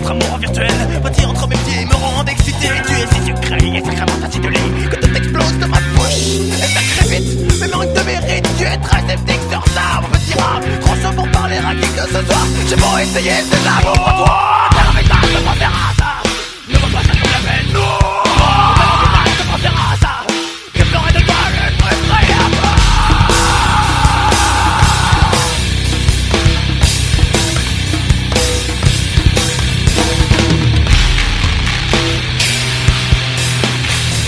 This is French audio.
notre amour virtuel petit entre mes pieds me rend excité. Tu es si sucré et sacrément acide de lait que tout explose de ma bouche. Et ça crée vite, mais manque de mérite. Tu es très sceptique sur ça, mon petit rat. Trop chaud pour parler à qui que ce soit. J'ai beau essayer, c'est l'amour à toi.